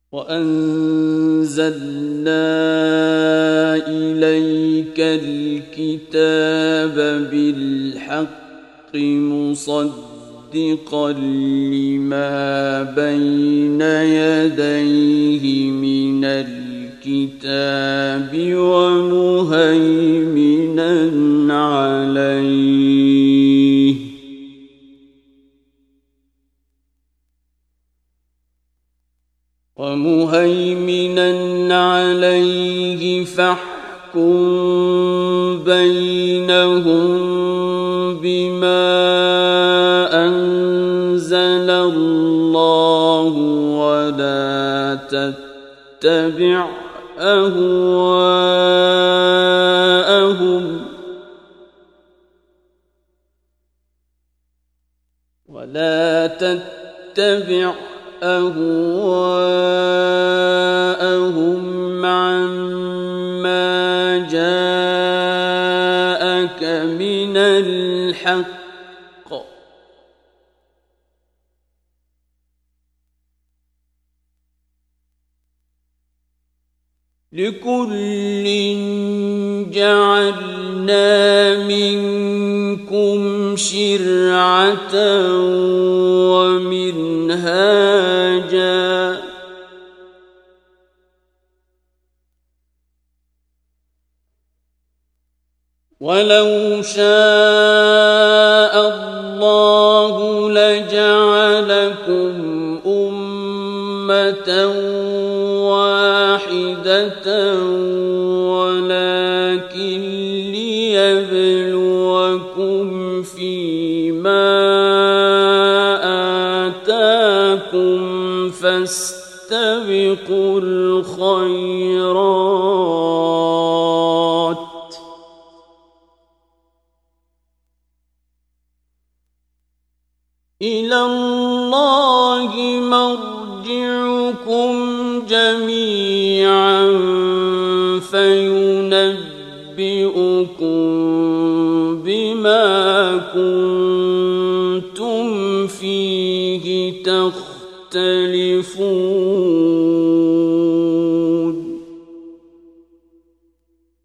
وأنزلنا إليك الكتاب بالحق مصدقا لما بين يديه من الكتاب ومهيمنا عليه فاحكم بينهم بما أنزل الله ولا تتبع أهواءهم عما جاءك من الحق لكل جعلنا منكم شرعة ومنهاجا ولو شاء الله لجعلكم أمة واحدة ولكن ليبلوكم فيما آتاكم فاستبقوا الخيرات إلى الله مرجعكم جميعا فينبئكم بما كنتم فيه تختلفون